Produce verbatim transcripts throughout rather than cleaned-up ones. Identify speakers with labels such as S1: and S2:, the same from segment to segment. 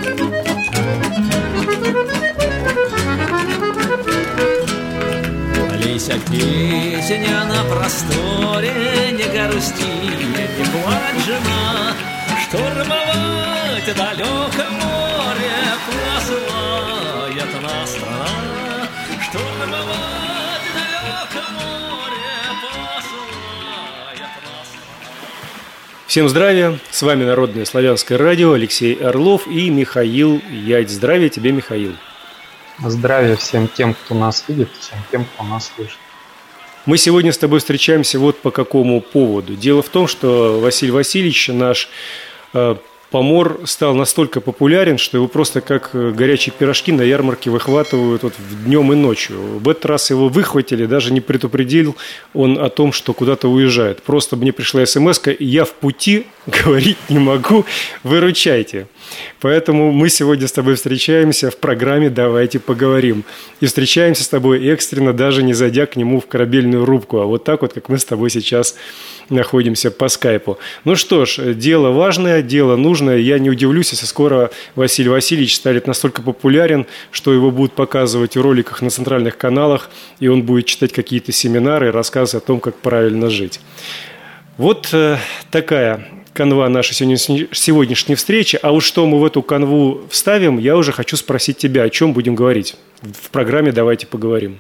S1: Лися песня на просторе, не грусти, не плачь, жена, штурмовать далеко море посылает нас страна, штурмовать далеко море посылает нас страна.
S2: Всем здравия, с вами Народное славянское радио, Алексей Орлов и Михаил Ядь. Здравия тебе, Михаил.
S3: Здравия всем тем, кто нас видит, всем тем, кто нас слышит.
S2: Мы сегодня с тобой встречаемся вот по какому поводу. Дело в том, что Василий Васильевич, наш э, помор, стал настолько популярен, что его просто как горячие пирожки на ярмарке выхватывают вот днем и ночью. В этот раз его выхватили, даже не предупредил он о том, что куда-то уезжает. Просто мне пришла смс-ка, и я в пути, говорить не могу, выручайте. Поэтому мы сегодня с тобой встречаемся в программе «Давайте поговорим». И встречаемся с тобой экстренно, даже не зайдя к нему в корабельную рубку, а вот так вот, как мы с тобой сейчас находимся по скайпу. Ну что ж, дело важное, дело нужное. Я не удивлюсь, если скоро Василий Васильевич станет настолько популярен, что его будут показывать в роликах на центральных каналах, и он будет читать какие-то семинары и рассказы о том, как правильно жить. Вот э, такая канва нашей сегодняшней, сегодняшней встречи. А уж что мы в эту канву вставим, я уже хочу спросить тебя, о чем будем говорить в программе «Давайте поговорим».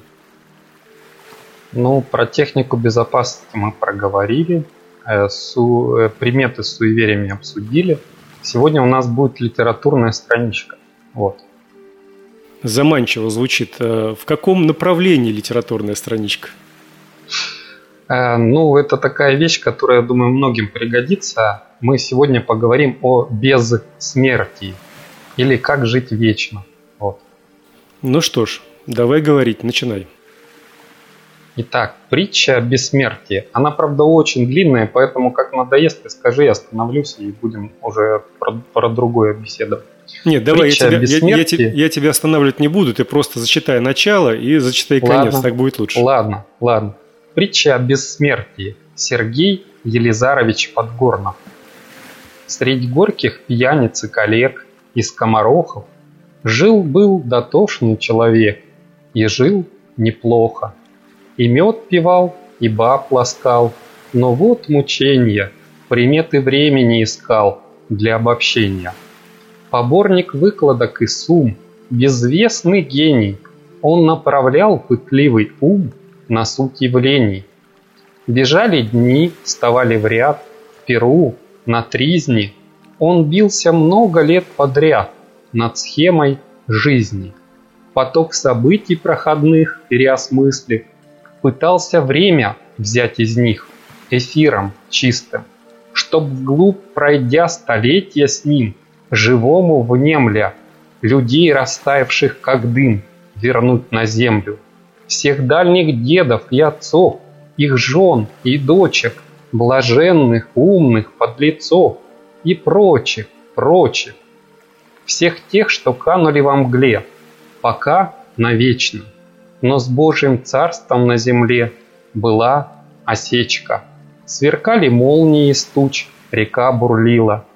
S3: Ну, про технику безопасности мы проговорили, э, су, э, приметы с суевериями обсудили. Сегодня у нас будет литературная страничка. Вот.
S2: Заманчиво звучит. В каком направлении литературная страничка?
S3: Э, ну, это такая вещь, которая, я думаю, многим пригодится. Мы сегодня поговорим о бессмертии или как жить вечно. Вот.
S2: Ну что ж, давай говорить, начинай.
S3: Итак, притча о бессмертии. Она, правда, очень длинная, поэтому как надоест, ты скажи, я остановлюсь и будем уже про, про другое беседовать.
S2: Нет, давай, я тебя, я, я, я, я тебя останавливать не буду, ты просто зачитай начало и зачитай конец, ладно, так будет лучше.
S3: Ладно, ладно. Притча о бессмертии. Сергей Елизарович Подгорнов. Средь горьких пьяниц и коллег и скоморохов жил-был дотошный человек, и жил неплохо. И мед пивал, и баб ласкал, но вот мученья, приметы времени искал для обобщения. Поборник выкладок и сум, безвестный гений, он направлял пытливый ум на суть явлений. Бежали дни, вставали в ряд, в Перу, на тризне, он бился много лет подряд над схемой жизни. Поток событий проходных переосмыслив, пытался время взять из них эфиром чистым, чтоб вглубь, пройдя столетия с ним, живому внемля, людей, растаявших как дым, вернуть на землю. Всех дальних дедов и отцов, их жен и дочек, блаженных, умных, подлецов и прочих, прочих. Всех тех, что канули во мгле, пока навечно. Но с Божьим царством на земле была осечка. Сверкали молнии из туч, река бурлила.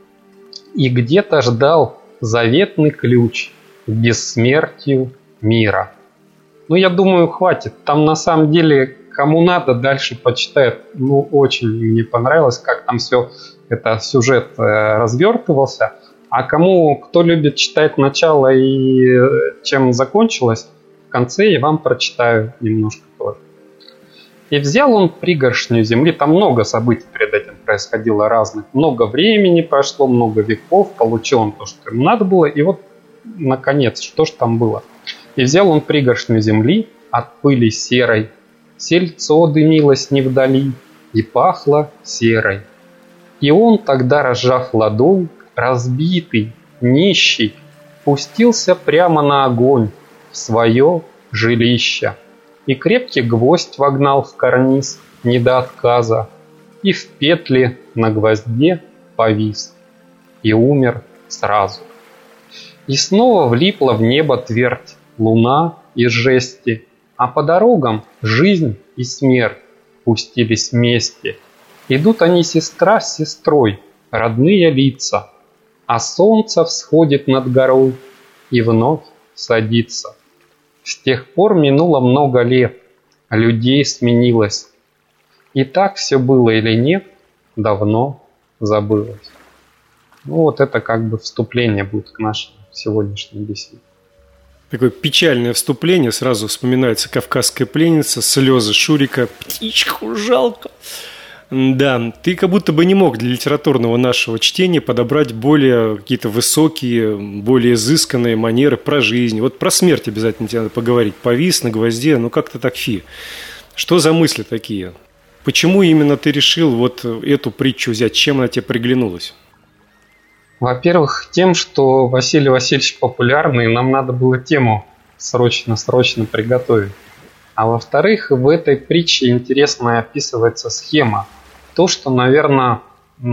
S3: И где-то ждал заветный ключ к бессмертию мира. Ну, я думаю, хватит. Там на самом деле, кому надо, дальше почитает. Ну, очень мне понравилось, как там все это сюжет э, развертывался. А кому, кто любит читать начало и э, чем закончилось, в конце я вам прочитаю немножко тоже. И взял он пригоршню земли, там много событий перед этим происходило разных, много времени прошло, много веков, получил он то, что ему надо было, и вот, наконец, что ж там было. И взял он пригоршню земли от пыли серой, сельцо дымилось не вдали и пахло серой. И он тогда, разжав ладонь, разбитый, нищий, пустился прямо на огонь, в свое жилище, и крепкий гвоздь вогнал в карниз не до отказа, и в петли на гвозде повис, и умер сразу. И снова влипла в небо твердь луна из жести, а по дорогам жизнь и смерть пустились вместе. Идут они сестра с сестрой, родные лица, а солнце всходит над горой и вновь садится. С тех пор минуло много лет, а людей сменилось. И так все было или нет, давно забылось. Ну вот это как бы вступление будет к нашей сегодняшней беседе.
S2: Такое печальное вступление, сразу вспоминается «Кавказская пленница», слезы Шурика, птичку жалко. Да, ты как будто бы не мог для литературного нашего чтения подобрать более какие-то высокие, более изысканные манеры про жизнь. Вот про смерть обязательно тебе надо поговорить. Повис на гвозде, ну как-то так фи. Что за мысли такие? Почему именно ты решил вот эту притчу взять? Чем она тебе приглянулась?
S3: Во-первых, тем, что Василий Васильевич популярный, нам надо было тему срочно-срочно приготовить. А во-вторых, в этой притче интересно описывается схема. То, что, наверное,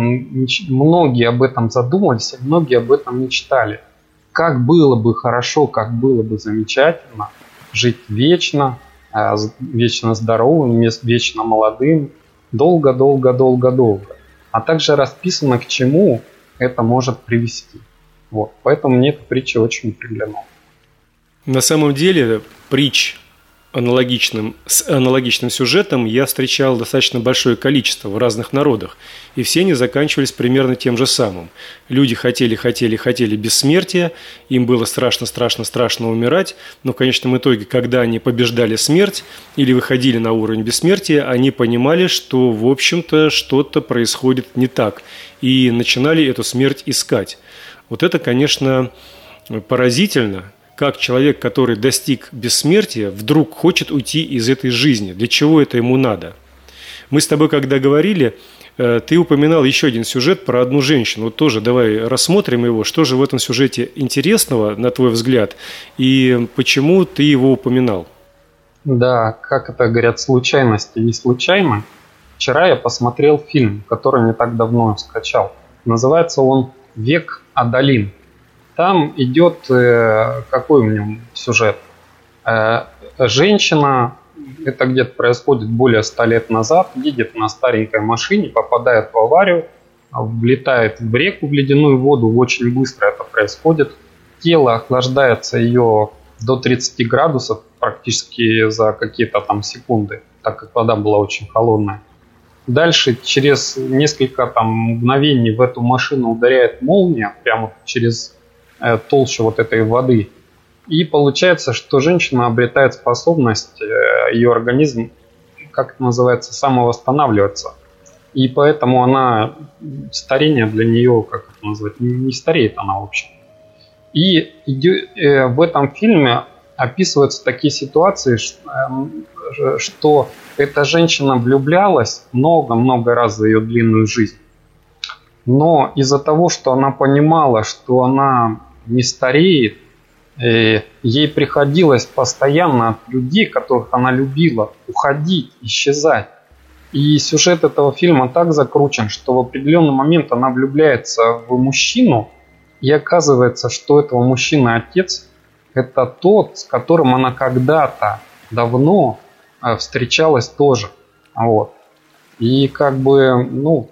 S3: многие об этом задумывались, а многие об этом мечтали. Как было бы хорошо, как было бы замечательно жить вечно, вечно здоровым, вечно молодым, долго-долго-долго-долго. А также расписано, к чему это может привести. Вот. Поэтому мне эта притча очень приглянула.
S2: На самом деле, притч аналогичным, с аналогичным сюжетом я встречал достаточно большое количество в разных народах. И все они заканчивались примерно тем же самым. Люди хотели, хотели, хотели бессмертия, им было страшно, страшно, страшно умирать, но в конечном итоге, когда они побеждали смерть или выходили на уровень бессмертия, они понимали, что, в общем-то, что-то происходит не так, и начинали эту смерть искать. Вот это, конечно, поразительно. Как человек, который достиг бессмертия, вдруг хочет уйти из этой жизни. Для чего это ему надо? Мы с тобой, когда говорили, ты упоминал еще один сюжет про одну женщину. Вот тоже давай рассмотрим его. Что же в этом сюжете интересного, на твой взгляд, и почему ты его упоминал?
S3: Да, как это говорят, случайности не случайны. Вчера я посмотрел фильм, который не так давно скачал. Называется он «Век Адалин». Там идет, э, какой у меня сюжет? Э, женщина, это где-то происходит более ста лет назад, едет на старенькой машине, попадает в аварию, влетает в реку, в ледяную воду, очень быстро это происходит. Тело охлаждается ее до тридцати градусов практически за какие-то там секунды, так как вода была очень холодная. Дальше через несколько там мгновений в эту машину ударяет молния, прямо через толще вот этой воды. И получается, что женщина обретает способность, ее организм, как это называется, самовосстанавливаться. И поэтому она, старение для нее, как это назвать, не стареет она, в общем. И в этом фильме описываются такие ситуации, что эта женщина влюблялась много-много раз за ее длинную жизнь. Но из-за того, что она понимала, что она не стареет, ей приходилось постоянно от людей, которых она любила, уходить, исчезать. И сюжет этого фильма так закручен, что в определенный момент она влюбляется в мужчину, и оказывается, что этого мужчины отец – это тот, с которым она когда-то давно встречалась тоже. Вот. И как бы, ну,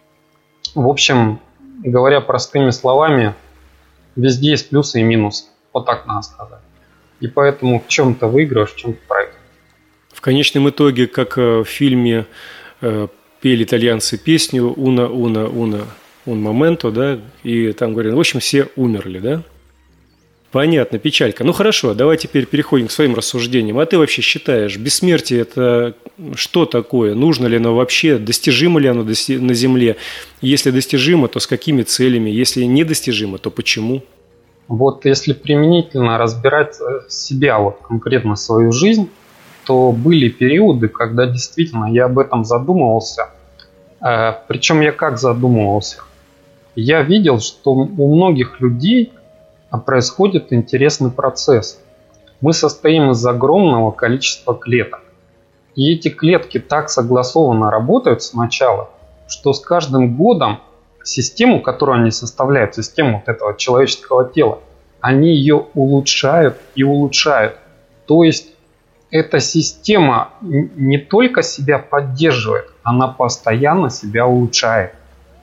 S3: в общем, говоря простыми словами, везде есть плюсы и минусы. Вот так надо сказать. И поэтому в чем-то выигрыш, в чем-то проигрыш.
S2: В конечном итоге, как в фильме э, пели итальянцы песню «Уна, уна, уна, un momento», да, и там говорят, в общем, все умерли, да? Понятно, печалька. Ну хорошо, давай теперь переходим к своим рассуждениям. А ты вообще считаешь, бессмертие – это что такое? Нужно ли оно вообще? Достижимо ли оно на Земле? Если достижимо, то с какими целями? Если недостижимо, то почему?
S3: Вот если применительно разбирать себя, вот конкретно свою жизнь, то были периоды, когда действительно я об этом задумывался. Причем я как задумывался? Я видел, что у многих людей происходит интересный процесс. Мы состоим из огромного количества клеток. И эти клетки так согласованно работают сначала, что с каждым годом систему, которую они составляют, систему вот этого человеческого тела, они ее улучшают и улучшают. То есть эта система не только себя поддерживает, она постоянно себя улучшает.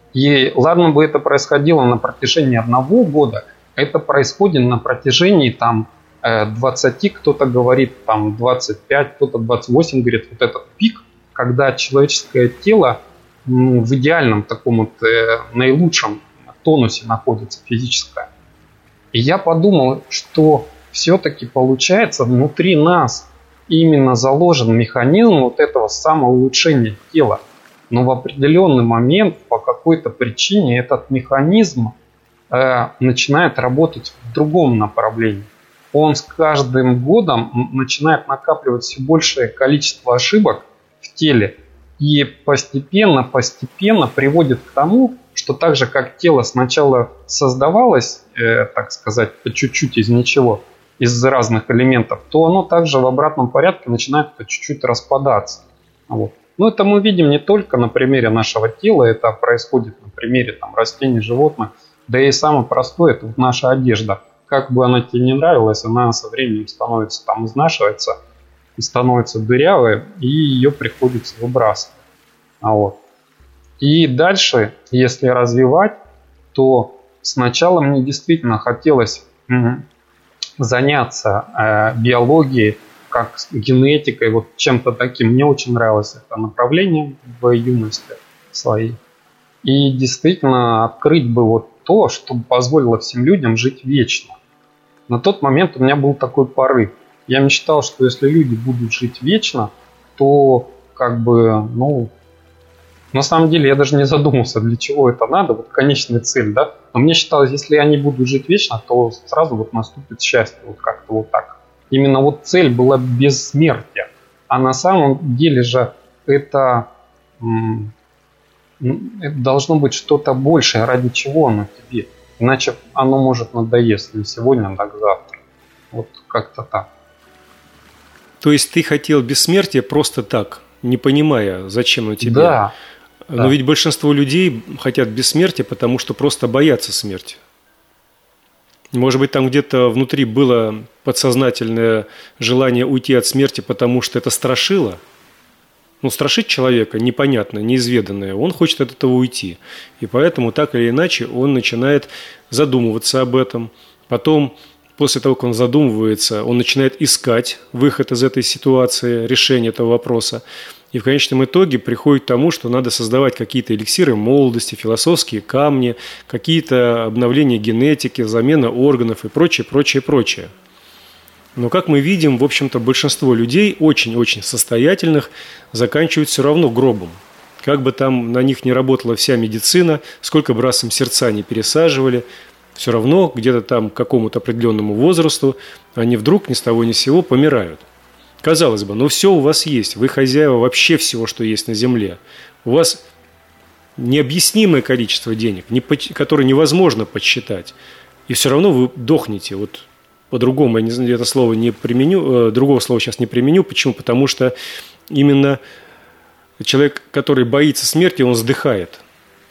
S3: И ладно бы это происходило на протяжении одного года, это происходит на протяжении там двадцати, кто-то говорит там двадцать пять, кто-то двадцать восемь, говорит, вот этот пик, когда человеческое тело ну, в идеальном таком вот э, наилучшем тонусе находится физическое. И я подумал, что все-таки получается внутри нас именно заложен механизм вот этого самоулучшения тела. Но в определенный момент по какой-то причине этот механизм э, начинает работать в другом направлении. Он с каждым годом начинает накапливать все большее количество ошибок в теле и постепенно-постепенно приводит к тому, что так же, как тело сначала создавалось, э, так сказать, по чуть-чуть из ничего, из разных элементов, то оно также в обратном порядке начинает по чуть-чуть распадаться. Вот. Но это мы видим не только на примере нашего тела, это происходит на примере там, растений, животных, да и самое простое, это вот наша одежда. Как бы она тебе не нравилась, она со временем становится там изнашивается, становится дырявой, и ее приходится выбрасывать. Вот. И дальше, если развивать, то сначала мне действительно хотелось м- заняться э, биологией, как генетикой, вот чем-то таким. Мне очень нравилось это направление в юности своей. И действительно открыть бы вот то, что позволило всем людям жить вечно. На тот момент у меня был такой порыв. Я мечтал, что если люди будут жить вечно, то как бы, ну, на самом деле я даже не задумался, для чего это надо, вот конечная цель, да. Но мне считалось, если они будут жить вечно, то сразу вот наступит счастье, вот как-то вот так. Именно вот цель была бессмертие. А на самом деле же это, это должно быть что-то большее, ради чего оно тебе. Иначе оно может надоесть не сегодня, так завтра. Вот как-то так.
S2: То есть ты хотел бессмертия просто так, не понимая, зачем оно тебе?
S3: Да.
S2: Но
S3: да.
S2: ведь большинство людей хотят бессмертия, потому что просто боятся смерти. Может быть, там где-то внутри было подсознательное желание уйти от смерти, потому что это страшило? Ну, страшить человека непонятно, неизведанное, он хочет от этого уйти. И поэтому так или иначе он начинает задумываться об этом. Потом, после того, как он задумывается, он начинает искать выход из этой ситуации, решение этого вопроса. И в конечном итоге приходит к тому, что надо создавать какие-то эликсиры молодости, философские камни, какие-то обновления генетики, замена органов и прочее, прочее, прочее. Но, как мы видим, в общем-то, большинство людей, очень-очень состоятельных, заканчивают все равно гробом. Как бы там на них не работала вся медицина, сколько бы раз им сердца не пересаживали, все равно где-то там к какому-то определенному возрасту они вдруг ни с того ни с сего помирают. Казалось бы, ну все у вас есть, вы хозяева вообще всего, что есть на земле. У вас необъяснимое количество денег, которое невозможно подсчитать. И все равно вы дохнете. Вот по-другому, я не, это слово не применю, другого слова сейчас не применю. Почему? Потому что именно человек, который боится смерти, он вздыхает.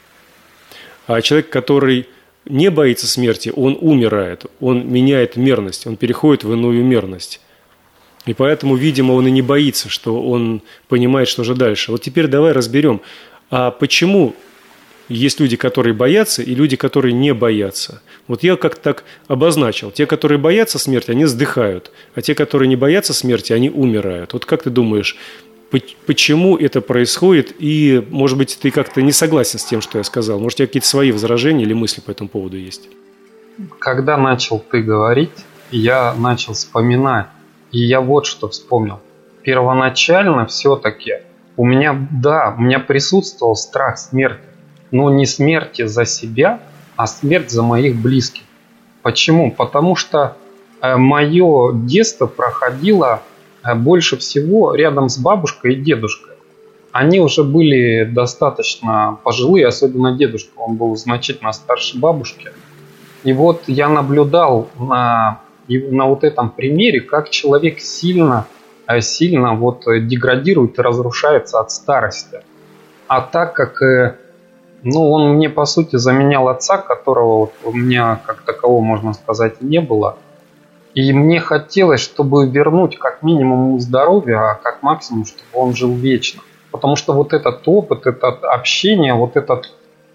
S2: А человек, который не боится смерти, он умирает, он меняет мерность, он переходит в иную мерность. И поэтому, видимо, он и не боится, что он понимает, что же дальше. Вот теперь давай разберем, а почему есть люди, которые боятся, и люди, которые не боятся. Вот я как-то так обозначил. Те, которые боятся смерти, они вздыхают, а те, которые не боятся смерти, они умирают. Вот как ты думаешь, почему это происходит? И, может быть, ты как-то не согласен с тем, что я сказал? Может, у тебя какие-то свои возражения или мысли по этому поводу есть?
S3: Когда начал ты говорить, я начал вспоминать. И я вот что вспомнил. Первоначально все-таки у меня, да, у меня присутствовал страх смерти. Но не смерти за себя, а смерть за моих близких. Почему? Потому что э, мое детство проходило э, больше всего рядом с бабушкой и дедушкой. Они уже были достаточно пожилые, особенно дедушка. Он был значительно старше бабушки. И вот я наблюдал на... И на вот этом примере, как человек сильно, сильно вот деградирует и разрушается от старости. А так как ну, он мне, по сути, заменял отца, которого вот у меня, как такового, можно сказать, не было. И мне хотелось, чтобы вернуть как минимум здоровье, а как максимум, чтобы он жил вечно. Потому что вот этот опыт, это общение, вот этот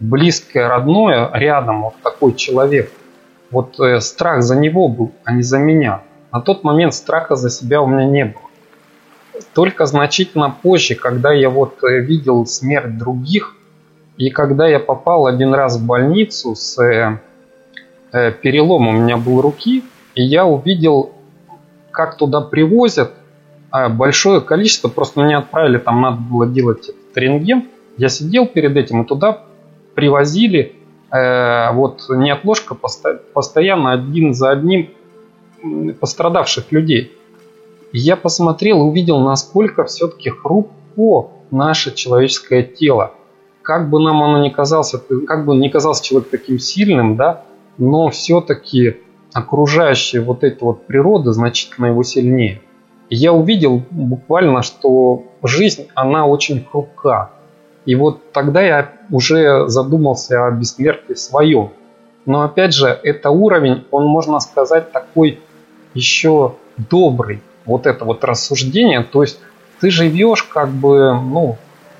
S3: близкое, родное рядом, вот такой человек. Вот э, страх за него был, а не за меня. На тот момент страха за себя у меня не было. Только значительно позже, когда я вот э, видел смерть других, и когда я попал один раз в больницу с э, э, переломом у меня был руки, и я увидел, как туда привозят э, большое количество, просто меня отправили, там надо было делать этот рентген, я сидел перед этим, и туда привозили э, вот неотложка посто- постоянно один за одним пострадавших людей. И я посмотрел и увидел, насколько все-таки хрупко наше человеческое тело. Как бы нам оно ни казалось, как бы ни казался человек таким сильным, да, но все-таки окружающая вот эта вот природа значительно его сильнее. И я увидел буквально, что жизнь, она очень хрупка. И вот тогда я уже задумался о бессмертии своем. Но опять же, это уровень, он, можно сказать, такой еще добрый. Вот это вот рассуждение. То есть ты живешь как бы, ну,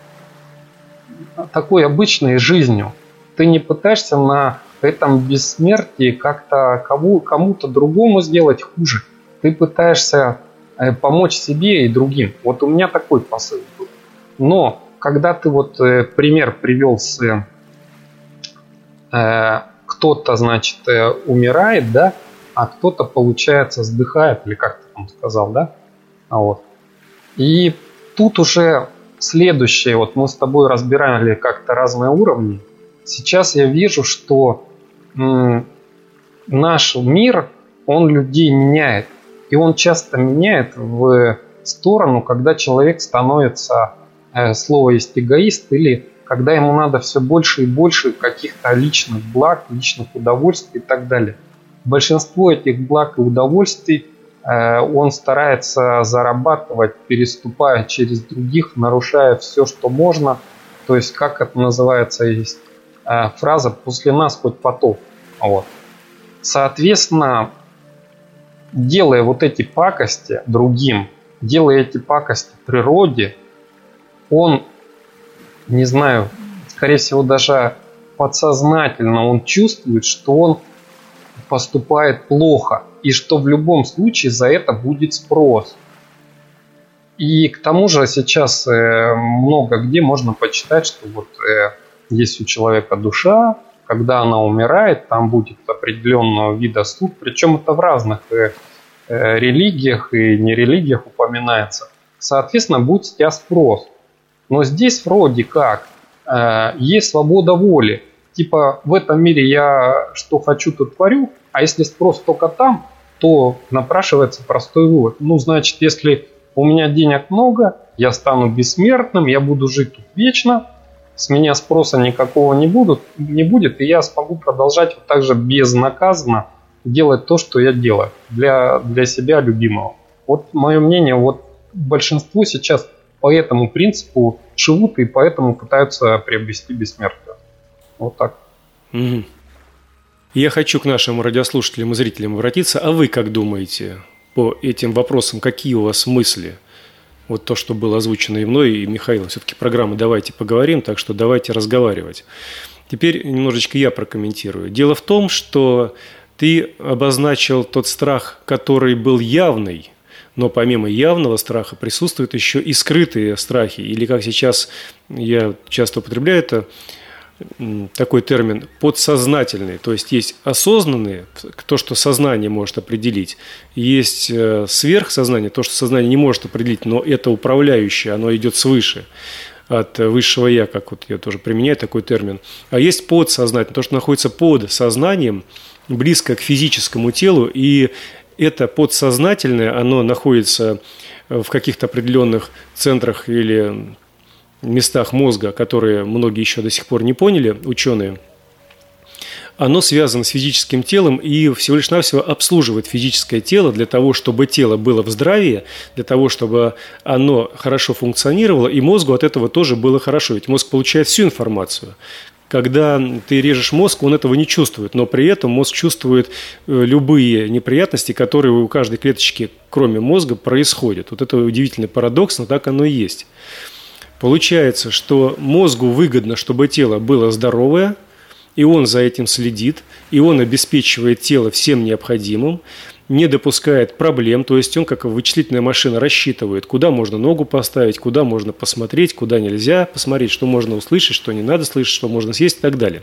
S3: такой обычной жизнью. Ты не пытаешься на этом бессмертии как-то кому, кому-то другому сделать хуже. Ты пытаешься помочь себе и другим. Вот у меня такой посыл был. Но когда ты вот э, пример привел с э, кто-то, значит, э, умирает, да, а кто-то, получается, сдыхает, или как ты там сказал, да? А вот. И тут уже следующее, вот мы с тобой разбирали как-то разные уровни. Сейчас я вижу, что м, наш мир, он людей меняет. И он часто меняет в сторону, когда человек становится... Слово есть эгоист, или когда ему надо все больше и больше каких-то личных благ, личных удовольствий и так далее. Большинство этих благ и удовольствий э, он старается зарабатывать, переступая через других, нарушая все, что можно. То есть, как это называется, есть э, фраза «после нас хоть потоп». Вот. Соответственно, делая вот эти пакости другим, делая эти пакости природе, он, не знаю, скорее всего, даже подсознательно он чувствует, что он поступает плохо и что в любом случае за это будет спрос. И к тому же сейчас много где можно почитать, что вот есть у человека душа, когда она умирает, там будет определенного вида суд, причем это в разных религиях и нерелигиях упоминается. Соответственно, будет с тебя спрос. Но здесь вроде как э, есть свобода воли. Типа в этом мире я что хочу, то творю, а если спрос только там, то напрашивается простой вывод. Ну, значит, если у меня денег много, я стану бессмертным, я буду жить тут вечно, с меня спроса никакого не, будут, не будет, и я смогу продолжать вот так же безнаказанно делать то, что я делаю для, для себя любимого. Вот мое мнение, вот большинство сейчас по этому принципу живут и поэтому пытаются приобрести бессмертие. Вот так.
S2: Угу. Я хочу к нашим радиослушателям и зрителям обратиться. А вы как думаете по этим вопросам? Какие у вас мысли? Вот то, что было озвучено и мной, и Михаилом. Все-таки программа «Давайте поговорим», так что давайте разговаривать. Теперь немножечко я прокомментирую. Дело в том, что ты обозначил тот страх, который был явный, но помимо явного страха присутствуют еще и скрытые страхи. Или, как сейчас я часто употребляю это, такой термин подсознательные. То есть есть осознанные, то, что сознание может определить. Есть сверхсознание, то, что сознание не может определить, но это управляющее, оно идет свыше, от высшего я, как вот я тоже применяю такой термин. А есть подсознательное, то, что находится под сознанием, близко к физическому телу, и это подсознательное, оно находится в каких-то определенных центрах или местах мозга, которые многие еще до сих пор не поняли, ученые. Оно связано с физическим телом и всего лишь навсего обслуживает физическое тело для того, чтобы тело было в здравии, для того, чтобы оно хорошо функционировало, и мозгу от этого тоже было хорошо. Ведь мозг получает всю информацию. Когда ты режешь мозг, он этого не чувствует, но при этом мозг чувствует любые неприятности, которые у каждой клеточки, кроме мозга, происходят. Вот это удивительный парадокс, но так оно и есть. Получается, что мозгу выгодно, чтобы тело было здоровое, и он за этим следит, и он обеспечивает тело всем необходимым, не допускает проблем, то есть он, как вычислительная машина, рассчитывает, куда можно ногу поставить, куда можно посмотреть, куда нельзя посмотреть, что можно услышать, что не надо слышать, что можно съесть и так далее.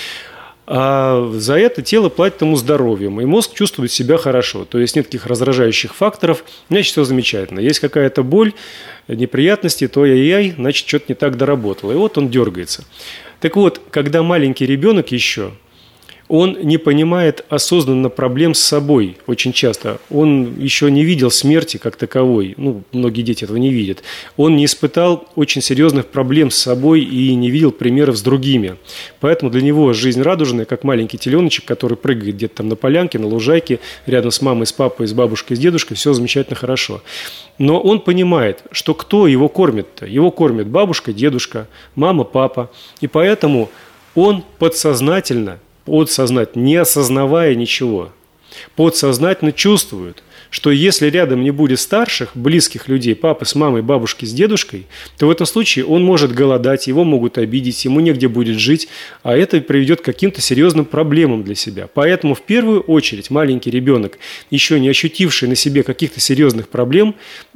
S2: А за это тело платит ему здоровьем, и мозг чувствует себя хорошо, то есть нет таких раздражающих факторов, значит, все замечательно. Есть какая-то боль, неприятности, то ай-яй, значит, что-то не так доработало, и вот он дергается. Так вот, когда маленький ребенок еще, он не понимает осознанно проблем с собой очень часто. Он еще не видел смерти как таковой. Ну, многие дети этого не видят. Он не испытал очень серьезных проблем с собой и не видел примеров с другими. Поэтому для него жизнь радужная, как маленький теленочек, который прыгает где-то там на полянке, на лужайке, рядом с мамой, с папой, с бабушкой, с дедушкой, все замечательно хорошо. Но он понимает, что кто его кормит-то? Его кормит бабушка, дедушка, мама, папа. И поэтому он подсознательно, подсознательно, не осознавая ничего, подсознательно чувствует, что если рядом не будет старших, близких людей, папы с мамой, бабушки с дедушкой, то в этом случае он может голодать, его могут обидеть, ему негде будет жить, а это приведет к каким-то серьезным проблемам для себя. Поэтому в первую очередь маленький ребенок, еще не ощутивший на себе каких-то серьезных проблем,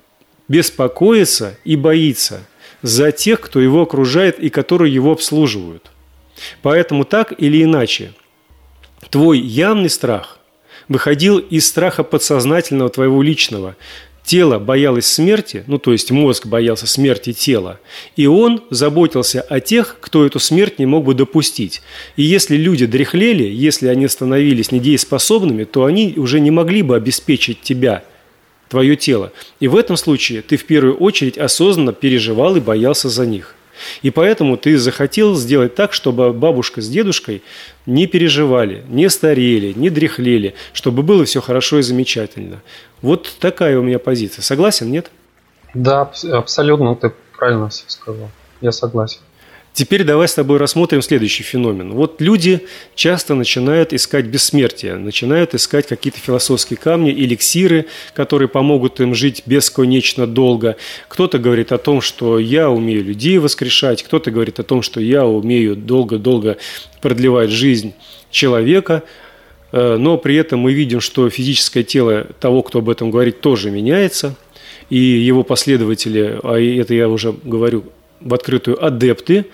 S2: беспокоится и боится за тех, кто его окружает и которые его обслуживают. Поэтому так или иначе, твой явный страх выходил из страха подсознательного твоего личного. Тело боялось смерти, ну то есть мозг боялся смерти тела, и он заботился о тех, кто эту смерть не мог бы допустить. И если люди дряхлели, если они становились недееспособными, то они уже не могли бы обеспечить тебя, твое тело. И в этом случае ты в первую очередь осознанно переживал и боялся за них. И поэтому ты захотел сделать так, чтобы бабушка с дедушкой не переживали, не старели, не дряхлели, чтобы было все хорошо и замечательно. Вот такая у меня позиция. Согласен, нет?
S3: Да, абсолютно ты правильно все сказал. Я согласен.
S2: Теперь давай с тобой рассмотрим следующий феномен. Вот люди часто начинают искать бессмертие, начинают искать какие-то философские камни, эликсиры, которые помогут им жить бесконечно долго. Кто-то говорит о том, что я умею людей воскрешать, кто-то говорит о том, что я умею долго-долго продлевать жизнь человека, но при этом мы видим, что физическое тело того, кто об этом говорит, тоже меняется, и его последователи, а это я уже говорю в открытую, адепты,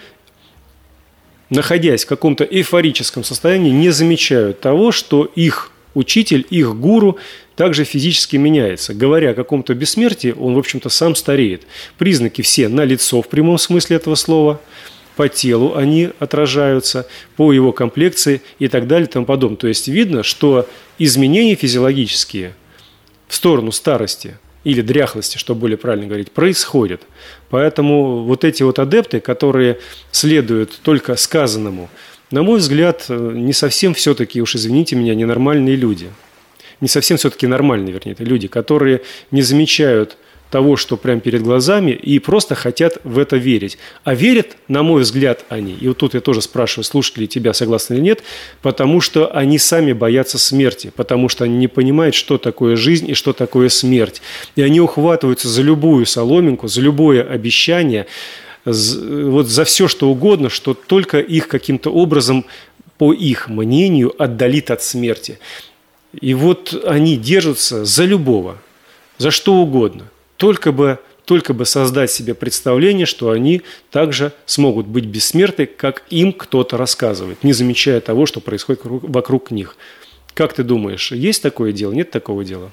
S2: находясь в каком-то эйфорическом состоянии, не замечают того, что их учитель, их гуру также физически меняется. Говоря о каком-то бессмертии, он, в общем-то, сам стареет. Признаки все налицо в прямом смысле этого слова, по телу они отражаются, по его комплекции и так далее и тому подобное. То есть видно, что изменения физиологические в сторону старости или дряхлости, что более правильно говорить, происходит. Поэтому вот эти вот адепты, которые следуют только сказанному, на мой взгляд, не совсем все-таки, уж извините меня, ненормальные люди. Не совсем все-таки нормальные, вернее, это люди, которые не замечают того, что прямо перед глазами, и просто хотят в это верить. А верят, на мой взгляд, они, и вот тут я тоже спрашиваю слушателей тебя, согласны или нет, потому что они сами боятся смерти, потому что они не понимают, что такое жизнь и что такое смерть. И они ухватываются за любую соломинку, за любое обещание, вот за все, что угодно, что только их каким-то образом, по их мнению, отдалит от смерти. И вот они держатся за любого, за что угодно. Только бы, только бы создать себе представление, что они также смогут быть бессмертны, как им кто-то рассказывает, не замечая того, что происходит вокруг них. Как ты думаешь, есть такое дело, нет такого дела?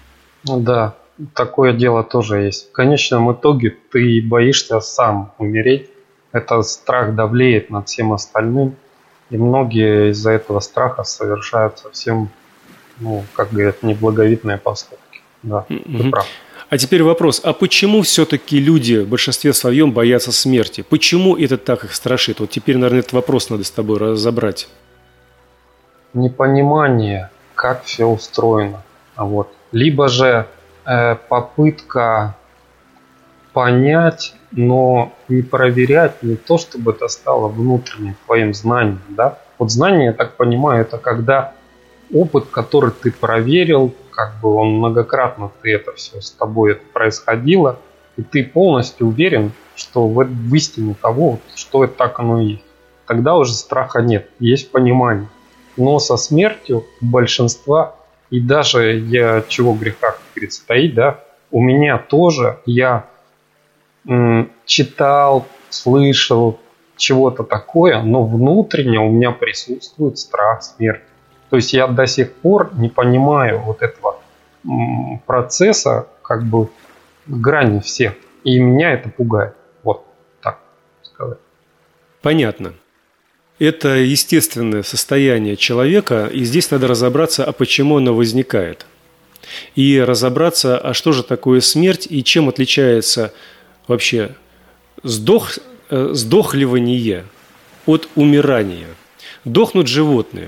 S3: Да, такое дело тоже есть. В конечном итоге ты боишься сам умереть. Это страх давлеет над всем остальным. И многие из-за этого страха совершают совсем, ну, как говорят, неблаговидные поступки. Да, mm-hmm. Ты прав.
S2: А теперь вопрос, а почему все-таки люди в большинстве своем боятся смерти? Почему это так их страшит? Вот теперь, наверное, этот вопрос надо с тобой разобрать.
S3: Непонимание, как все устроено. Вот. Либо же э, попытка понять, но не проверять, не то, чтобы это стало внутренним твоим знанием. Да? Вот знание, я так понимаю, это когда опыт, который ты проверил, как бы он многократно, ты это все с тобой это происходило, и ты полностью уверен, что в, в истине того, что это так оно и есть. Тогда уже страха нет, есть понимание. Но со смертью большинства, и даже я чего греха, как говорится, стоит, да, у меня тоже, я м, читал, слышал чего-то такое, но внутренне у меня присутствует страх смерти. То есть я до сих пор не понимаю вот этого м, процесса, как бы грани всех. И меня это пугает. Вот так сказать.
S2: Понятно. Это естественное состояние человека, и здесь надо разобраться, а почему оно возникает. И разобраться, а что же такое смерть, и чем отличается вообще сдох, э, сдохливание от умирания. Дохнут животные.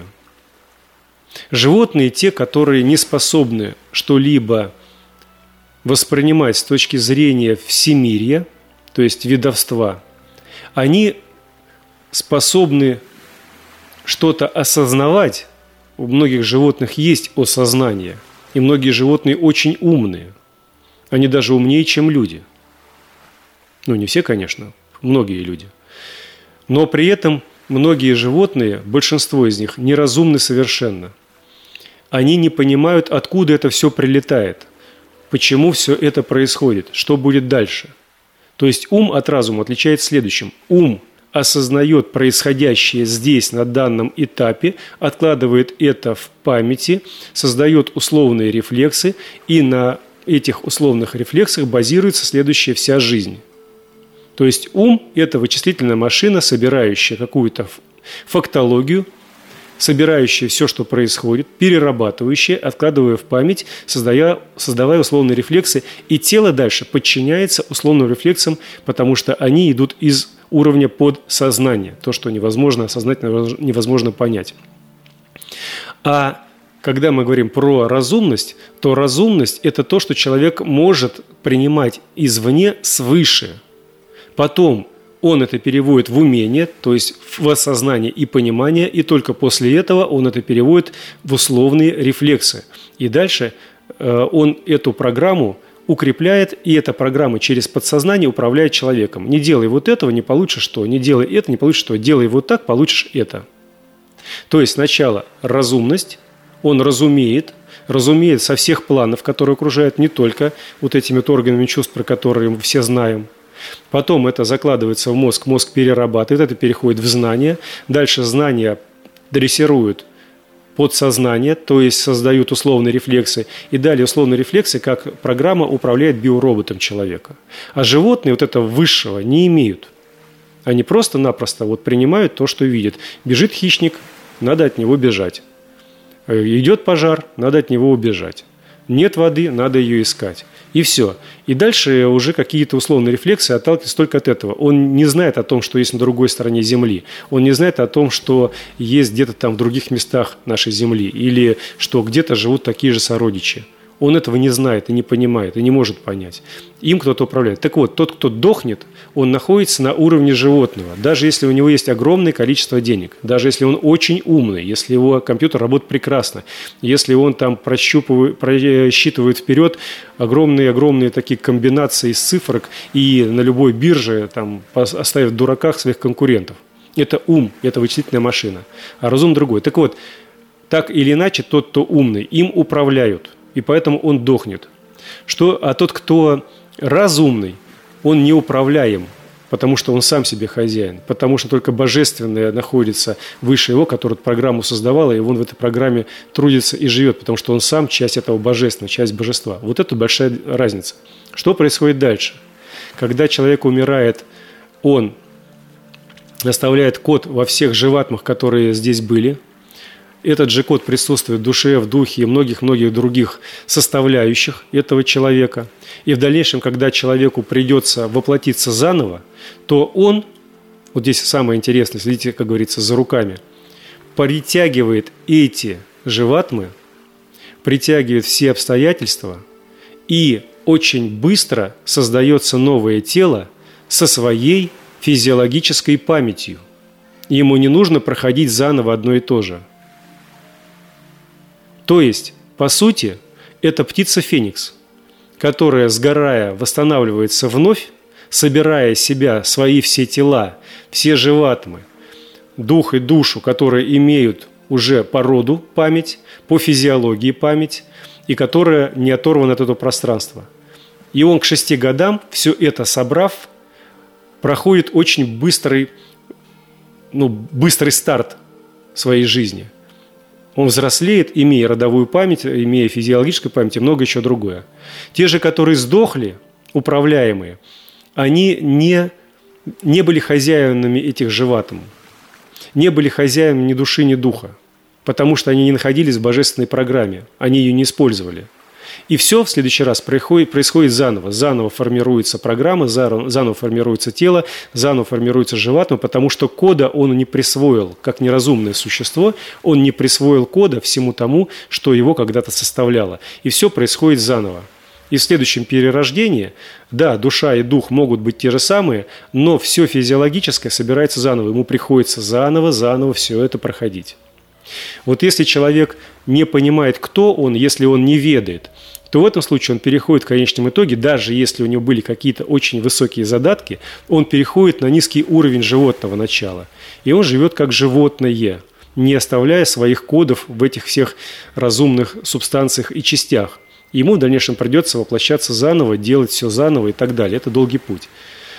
S2: Животные те, которые не способны что-либо воспринимать с точки зрения всемирья, то есть видовства, они способны что-то осознавать. У многих животных есть осознание, и многие животные очень умные. Они даже умнее, чем люди. Ну, не все, конечно, многие люди. Но при этом многие животные, большинство из них, неразумны совершенно. Они не понимают, откуда это все прилетает, почему все это происходит, что будет дальше. То есть ум от разума отличается следующим. Ум осознает происходящее здесь, на данном этапе, откладывает это в памяти, создает условные рефлексы, и на этих условных рефлексах базируется следующая вся жизнь. То есть ум – это вычислительная машина, собирающая какую-то фактологию, собирающая все, что происходит, перерабатывающая, откладывая в память, создая, создавая условные рефлексы, и тело дальше подчиняется условным рефлексам, потому что они идут из уровня подсознания, то, что невозможно осознать, невозможно понять. А когда мы говорим про разумность, то разумность – это то, что человек может принимать извне свыше. Потом он это переводит в умение, то есть в осознание и понимание, и только после этого он это переводит в условные рефлексы. И дальше он эту программу укрепляет, и эта программа через подсознание управляет человеком. Не делай вот этого, не получишь то, не делай это, не получишь то, делай вот так, получишь это. То есть сначала разумность, он разумеет, разумеет со всех планов, которые окружают, не только вот этими вот органами чувств, про которые мы все знаем. Потом это закладывается в мозг, мозг перерабатывает, это переходит в знание. Дальше знания дрессируют подсознание, то есть создают условные рефлексы. И далее условные рефлексы, как программа, управляет биороботом человека. А животные вот этого высшего не имеют. Они просто-напросто вот принимают то, что видят. Бежит хищник, надо от него бежать. Идет пожар, надо от него убежать. Нет воды, надо ее искать. И все. И дальше уже какие-то условные рефлексы отталкиваются только от этого. Он не знает о том, что есть на другой стороне Земли. Он не знает о том, что есть где-то там в других местах нашей Земли. Или что где-то живут такие же сородичи. Он этого не знает и не понимает, и не может понять. Им кто-то управляет. Так вот, тот, кто дохнет, он находится на уровне животного. Даже если у него есть огромное количество денег, даже если он очень умный, если его компьютер работает прекрасно, если он там прощупывает, просчитывает вперед огромные-огромные такие комбинации из цифрок и на любой бирже там, оставит в дураках своих конкурентов. Это ум, это вычислительная машина. А разум другой. Так вот, так или иначе, тот, кто умный, им управляют. И поэтому он дохнет. Что, а тот, кто разумный, он неуправляем, потому что он сам себе хозяин, потому что только божественное находится выше его, который эту программу создавал, и он в этой программе трудится и живет, потому что он сам часть этого божественного, часть божества. Вот это большая разница. Что происходит дальше? Когда человек умирает, он оставляет код во всех животных, которые здесь были. Этот же код присутствует в душе, в духе и многих-многих других составляющих этого человека. И в дальнейшем, когда человеку придется воплотиться заново, то он, вот здесь самое интересное, следите, как говорится, за руками, притягивает эти животные, притягивает все обстоятельства, и очень быстро создается новое тело со своей физиологической памятью. Ему не нужно проходить заново одно и то же. То есть, по сути, это птица Феникс. которая, сгорая, восстанавливается вновь, собирая из себя свои все тела, все живатмы, дух и душу, которые имеют уже по роду память, по физиологии память, и которая не оторвана от этого пространства. И он к шести годам, все это собрав, проходит очень быстрый, ну, быстрый старт своей жизни. Он взрослеет, имея родовую память, имея физиологическую память и много еще другое. Те же, которые сдохли, управляемые, они не, не были хозяевами этих живатм, не были хозяевами ни души, ни духа, потому что они не находились в божественной программе, они ее не использовали. И все в следующий раз происходит, происходит заново. Заново формируется программа, заново формируется тело, заново формируется животное, потому что кода он не присвоил, как неразумное существо, он не присвоил кода всему тому, что его когда-то составляло. И все происходит заново. И в следующем перерождении, да, душа и дух могут быть те же самые, но все физиологическое собирается заново. Ему приходится заново, заново все это проходить. Вот если человек не понимает, кто он, если он не ведает, то в этом случае он переходит в конечном итоге, даже если у него были какие-то очень высокие задатки, он переходит на низкий уровень животного начала. И он живет как животное, не оставляя своих кодов в этих всех разумных субстанциях и частях. Ему в дальнейшем придется воплощаться заново, делать все заново и так далее. Это долгий путь.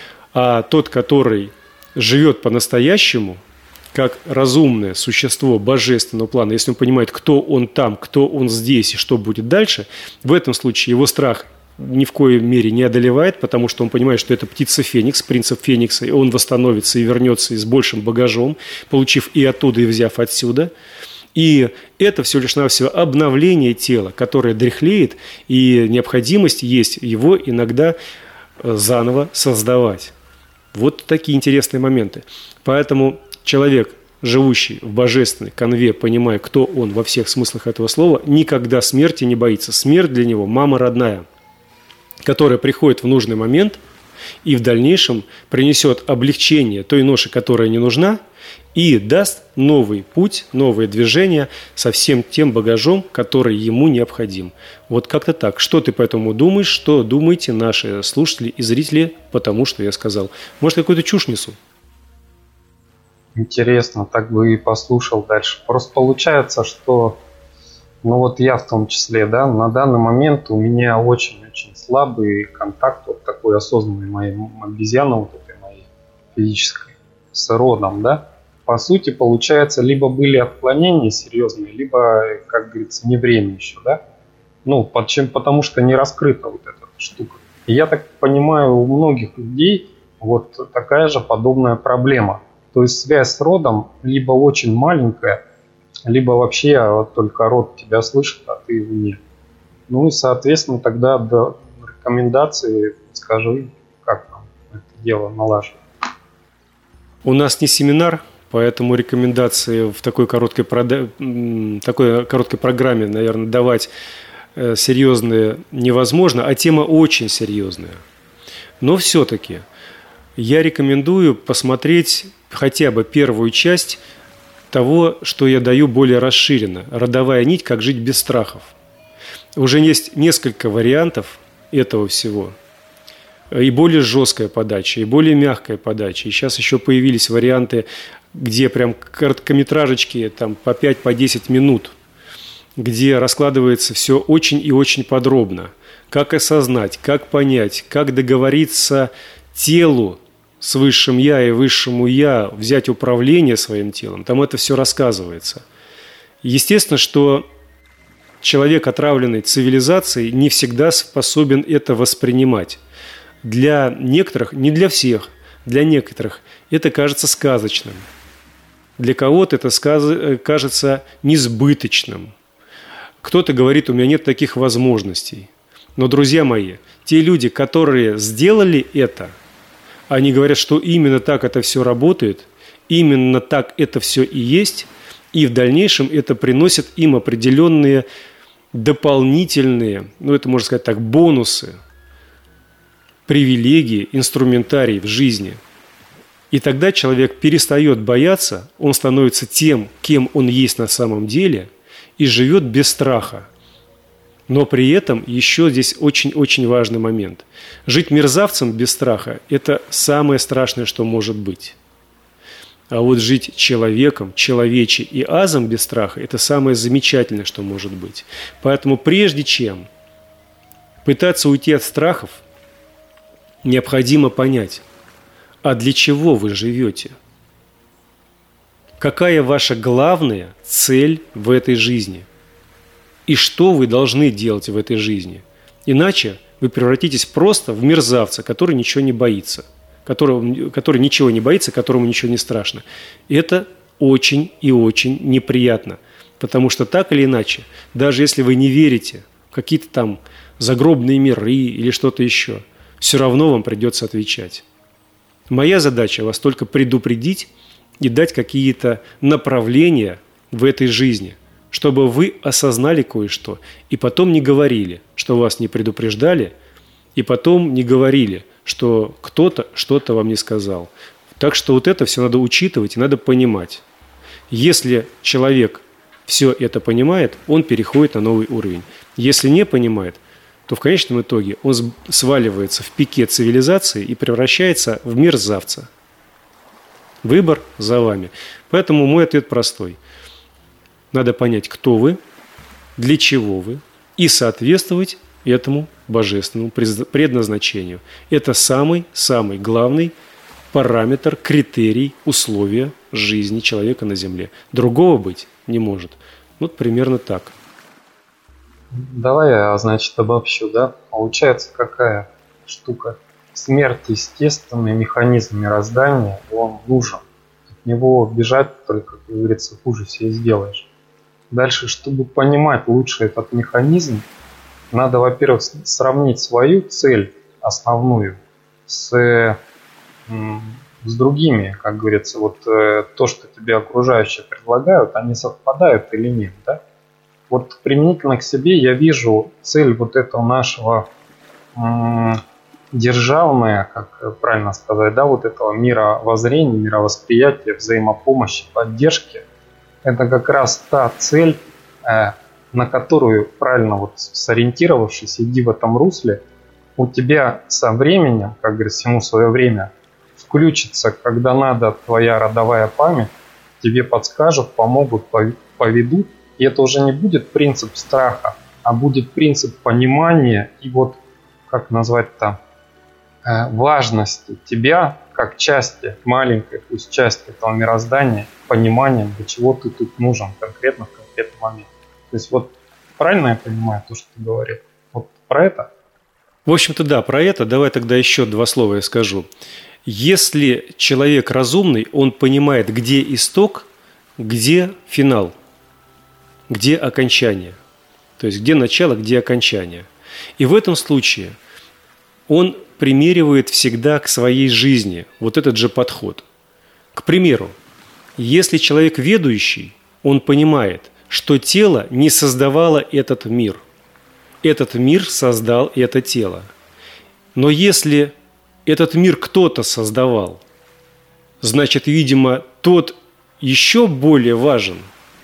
S2: А тот, который живет по-настоящему, как разумное существо божественного плана, если он понимает, кто он там, кто он здесь и что будет дальше, в этом случае его страх ни в коей мере не одолевает, потому что он понимает, что это птица Феникс, принцип Феникса, и он восстановится и вернется и с большим багажом, получив и оттуда, и взяв отсюда. И это всего лишь навсего обновление тела, которое дряхлеет, и необходимость есть его иногда заново создавать. Вот такие интересные моменты. Поэтому человек, живущий в божественной канве, понимая, кто он во всех смыслах этого слова, никогда смерти не боится. Смерть для него – мама родная, которая приходит в нужный момент и в дальнейшем принесет облегчение той ноши, которая не нужна, и даст новый путь, новое движение со всем тем багажом, который ему необходим. Вот как-то так. Что ты по этому думаешь, что думаете наши слушатели и зрители, потому что я сказал? Может, какую-то чушь несу?
S3: Интересно, так бы и послушал дальше. Просто получается, что, ну вот я в том числе, да, на данный момент у меня очень-очень слабый контакт вот такой осознанный моей обезьяны, вот этой моей физической, с родом, да. По сути, получается, либо были отклонения серьезные, либо, как говорится, не время еще, да. Ну, под чем, потому что не раскрыта вот эта штука. И я так понимаю, у многих людей вот такая же подобная проблема. То есть связь с родом либо очень маленькая, либо вообще вот только род тебя слышит, а ты его нет. Ну и, соответственно, тогда до рекомендации скажи, как нам это дело налаживать.
S2: У нас не семинар, поэтому рекомендации в такой короткой, прода... такой короткой программе, наверное, давать серьезные невозможно, а тема очень серьезная. Но все-таки я рекомендую посмотреть хотя бы первую часть того, что я даю более расширенно. Родовая нить «Как жить без страхов». Уже есть несколько вариантов этого всего. И более жесткая подача, и более мягкая подача. И сейчас еще появились варианты, где прям короткометражечки там, по пять, по десять минут, где раскладывается все очень и очень подробно. Как осознать, как понять, как договориться телу с высшим я и высшему я, взять управление своим телом, там это все рассказывается. Естественно, что человек, отравленный цивилизацией, не всегда способен это воспринимать. Для некоторых, не для всех, для некоторых это кажется сказочным. Для кого-то это сказ... кажется несбыточным. Кто-то говорит, у меня нет таких возможностей. Но, друзья мои, те люди, которые сделали это, они говорят, что именно так это все работает, именно так это все и есть, и в дальнейшем это приносит им определенные дополнительные, ну это можно сказать так, бонусы, привилегии, инструментарий в жизни. И тогда человек перестает бояться, он становится тем, кем он есть на самом деле, и живет без страха. Но при этом еще здесь очень-очень важный момент. Жить мерзавцем без страха – это самое страшное, что может быть. А вот жить человеком, человече и азом без страха – это самое замечательное, что может быть. Поэтому прежде чем пытаться уйти от страхов, необходимо понять, а для чего вы живете? Какая ваша главная цель в этой жизни? И что вы должны делать в этой жизни? Иначе вы превратитесь просто в мерзавца, который ничего не боится, которого, который ничего не боится, которому ничего не страшно. И это очень и очень неприятно, потому что так или иначе, даже если вы не верите в какие-то там загробные миры или что-то еще, все равно вам придется отвечать. Моя задача вас только предупредить и дать какие-то направления в этой жизни, чтобы вы осознали кое-что и потом не говорили, что вас не предупреждали, и потом не говорили, что кто-то что-то вам не сказал. Так что вот это все надо учитывать и надо понимать. Если человек все это понимает, он переходит на новый уровень. Если не понимает, то в конечном итоге он сваливается в пике цивилизации и превращается в мерзавца. Выбор за вами. Поэтому мой ответ простой. Надо понять, кто вы, для чего вы, и соответствовать этому божественному предназначению. Это самый-самый главный параметр, критерий, условия жизни человека на Земле. Другого быть не может. Вот примерно так.
S3: Давай я, значит, обобщу, да? Получается, какая штука? Смерть – естественный механизм мироздания, и он нужен. От него бежать только, как говорится, хуже себе сделаешь. Дальше, чтобы понимать лучше этот механизм, надо, во-первых, сравнить свою цель основную с, с другими, как говорится, вот то, что тебе окружающие предлагают, они совпадают или нет, да? Вот применительно к себе я вижу цель вот этого нашего м- державная, как правильно сказать, да, вот этого мировоззрения, мировосприятия, взаимопомощи, поддержки. Это как раз та цель, э, на которую, правильно вот сориентировавшись, иди в этом русле, у тебя со временем, как говорится, всему свое время, включится, когда надо, твоя родовая память, тебе подскажут, помогут, поведут. И это уже не будет принцип страха, а будет принцип понимания и вот, как назвать-то, э, важности тебя, как части, маленькой пусть части этого мироздания, пониманием, для чего ты тут нужен конкретно в конкретный момент. То есть вот правильно я понимаю то, что ты говорил? Вот про это?
S2: В общем-то, да, про это. Давай тогда еще два слова я скажу. Если человек разумный, он понимает, где исток, где финал, где окончание. То есть где начало, где окончание. И в этом случае он примеривает всегда к своей жизни вот этот же подход. К примеру, если человек ведущий, он понимает, что тело не создавало этот мир. Этот мир создал это тело. Но если этот мир кто-то создавал, значит, видимо, тот еще более важен.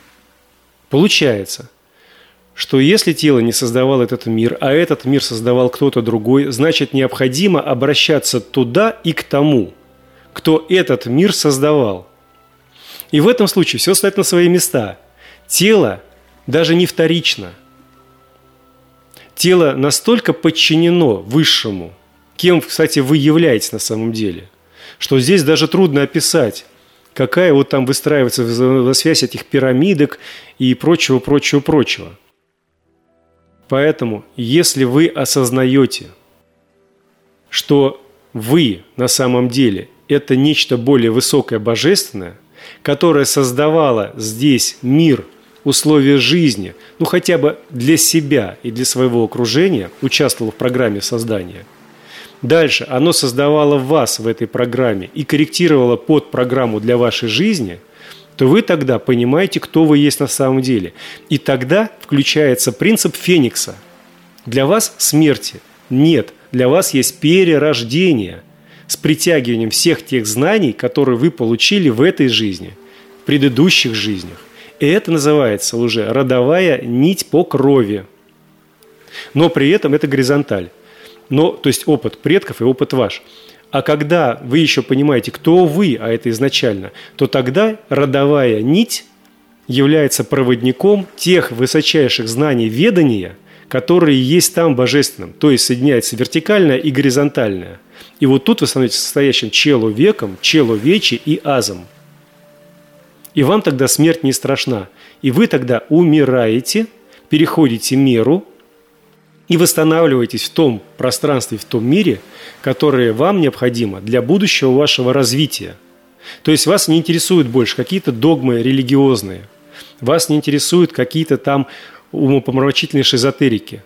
S2: Получается, что если тело не создавало этот мир, а этот мир создавал кто-то другой, значит, необходимо обращаться туда и к тому, кто этот мир создавал. И в этом случае все стоит на свои места. Тело даже не вторично. Тело настолько подчинено высшему, кем, кстати, вы являетесь на самом деле, что здесь даже трудно описать, какая вот там выстраивается взаимосвязь этих пирамидок и прочего, прочего, прочего. Поэтому, если вы осознаете, что вы на самом деле это нечто более высокое, божественное, которое создавало здесь мир, условия жизни, ну хотя бы для себя и для своего окружения, участвовало в программе создания. Дальше оно создавало вас в этой программе и корректировало под программу для вашей жизни, то вы тогда понимаете, кто вы есть на самом деле. И тогда включается принцип Феникса. Для вас смерти нет, для вас есть перерождение с притягиванием всех тех знаний, которые вы получили в этой жизни, в предыдущих жизнях. И это называется уже родовая нить по крови. Но при этом это горизонталь. Но, то есть опыт предков и опыт ваш. А когда вы еще понимаете, кто вы, а это изначально, то тогда родовая нить является проводником тех высочайших знаний ведания, которые есть там божественном. То есть соединяется вертикальное и горизонтальное. И вот тут вы становитесь состоящим человеком, человечи и азом. И вам тогда смерть не страшна. И вы тогда умираете, переходите меру и восстанавливаетесь в том пространстве, в том мире, которое вам необходимо для будущего вашего развития. То есть вас не интересуют больше какие-то догмы религиозные, вас не интересуют какие-то там умопомрачительные эзотерики.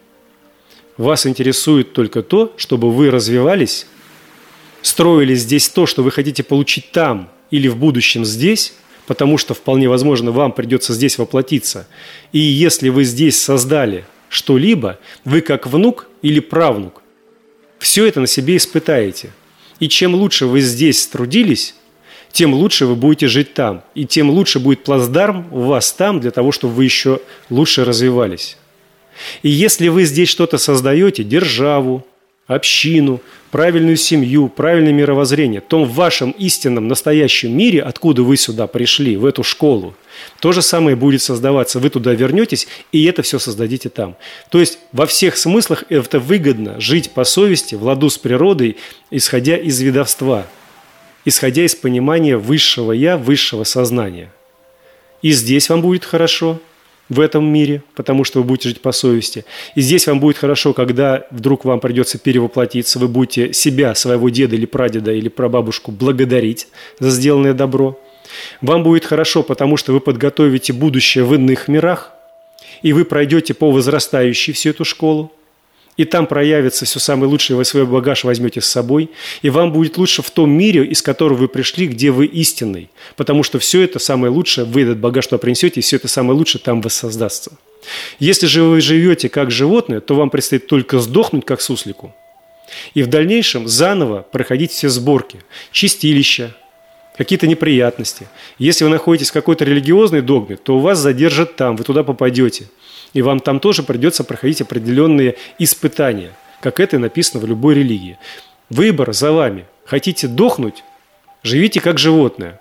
S2: Вас интересует только то, чтобы вы развивались, строили здесь то, что вы хотите получить там или в будущем здесь, потому что вполне возможно вам придется здесь воплотиться. И если вы здесь создали что-либо, вы как внук или правнук все это на себе испытаете. И чем лучше вы здесь трудились, тем лучше вы будете жить там. И тем лучше будет плацдарм у вас там, для того, чтобы вы еще лучше развивались. И если вы здесь что-то создаете, державу, общину, правильную семью, правильное мировоззрение, то в вашем истинном настоящем мире, откуда вы сюда пришли, в эту школу, то же самое будет создаваться. Вы туда вернетесь, и это все создадите там. То есть во всех смыслах это выгодно жить по совести, в ладу с природой, исходя из ведовства, исходя из понимания высшего «я», высшего сознания. И здесь вам будет хорошо, в этом мире, потому что вы будете жить по совести. И здесь вам будет хорошо, когда вдруг вам придется перевоплотиться, вы будете себя, своего деда или прадеда или прабабушку благодарить за сделанное добро. Вам будет хорошо, потому что вы подготовите будущее в иных мирах, и вы пройдете по возрастающей всю эту школу, и там проявится все самое лучшее, вы свой багаж возьмете с собой, и вам будет лучше в том мире, из которого вы пришли, где вы истинный, потому что все это самое лучшее, вы этот багаж туда принесете, и все это самое лучшее там воссоздастся. Если же вы живете как животное, то вам предстоит только сдохнуть, как суслику, и в дальнейшем заново проходить все сборки, чистилища, какие-то неприятности. Если вы находитесь в какой-то религиозной догме, то вас задержат там, вы туда попадете. И вам там тоже придется проходить определенные испытания, как это и написано в любой религии. Выбор за вами. Хотите дохнуть? Живите как животное.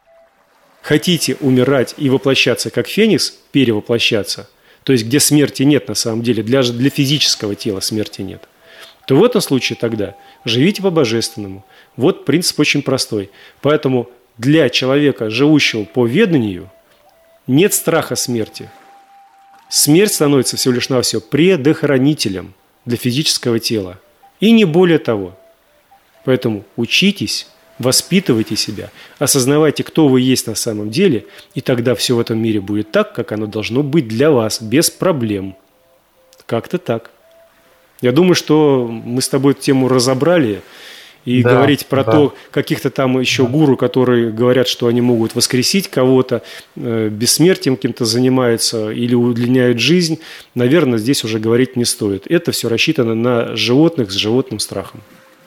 S2: Хотите умирать и воплощаться как феникс, перевоплощаться, то есть где смерти нет на самом деле, даже для физического тела смерти нет, то в этом случае тогда живите по-божественному. Вот принцип очень простой. Поэтому для человека, живущего по веданию, нет страха смерти. Смерть становится всего лишь навсего предохранителем для физического тела. И не более того. Поэтому учитесь, воспитывайте себя, осознавайте, кто вы есть на самом деле, и тогда все в этом мире будет так, как оно должно быть для вас, без проблем. Как-то так. Я думаю, что мы с тобой эту тему разобрали. И да, говорить про да. то, каких-то там еще да. гуру, которые говорят, что они могут воскресить кого-то, э, бессмертием каким-то занимаются или удлиняют жизнь, наверное, здесь уже говорить не стоит. Это все рассчитано на животных с животным страхом.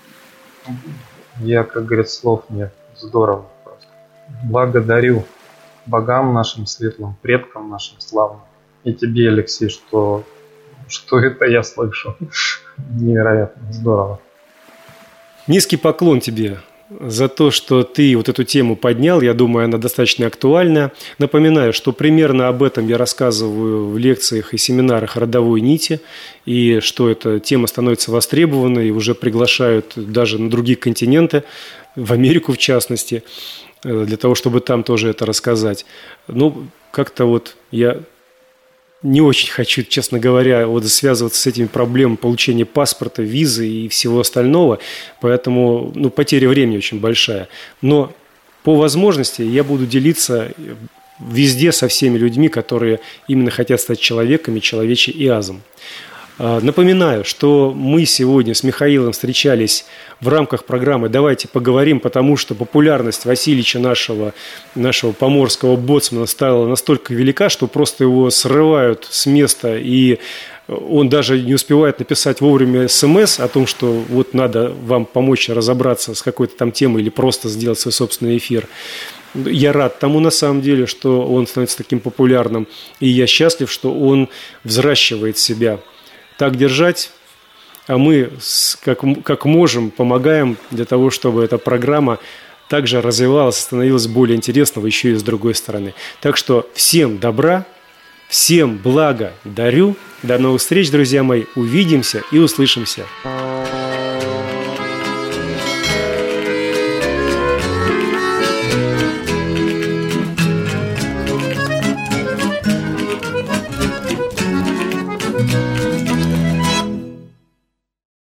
S3: Я, как говорят, слов нет. Здорово просто. Благодарю богам нашим светлым, предкам нашим славным. И тебе, Алексей, что, что это я слышу. Невероятно. Здорово.
S2: Низкий поклон тебе за то, что ты вот эту тему поднял. Я думаю, она достаточно актуальна. Напоминаю, что примерно об этом я рассказываю в лекциях и семинарах родовой нити, и что эта тема становится востребованной, и уже приглашают даже на другие континенты, в Америку в частности, для того, чтобы там тоже это рассказать. Ну, как-то вот я... не очень хочу, честно говоря, вот связываться с этими проблемами получения паспорта, визы и всего остального, поэтому ну, потеря времени очень большая. Но по возможности я буду делиться везде со всеми людьми, которые именно хотят стать человеками, человечей и азом. Напоминаю, что мы сегодня с Михаилом встречались в рамках программы «Давайте поговорим», потому что популярность Васильича, нашего, нашего поморского боцмана, стала настолько велика, что просто его срывают с места, и он даже не успевает написать вовремя смс о том, что вот надо вам помочь разобраться с какой-то там темой или просто сделать свой собственный эфир. Я рад тому, на самом деле, что он становится таким популярным, и я счастлив, что он взращивает себя так держать. А мы, как, как можем, помогаем для того, чтобы эта программа также развивалась, становилась более интересной еще и с другой стороны. Так что всем добра, всем блага дарю. До новых встреч, друзья мои. Увидимся и услышимся.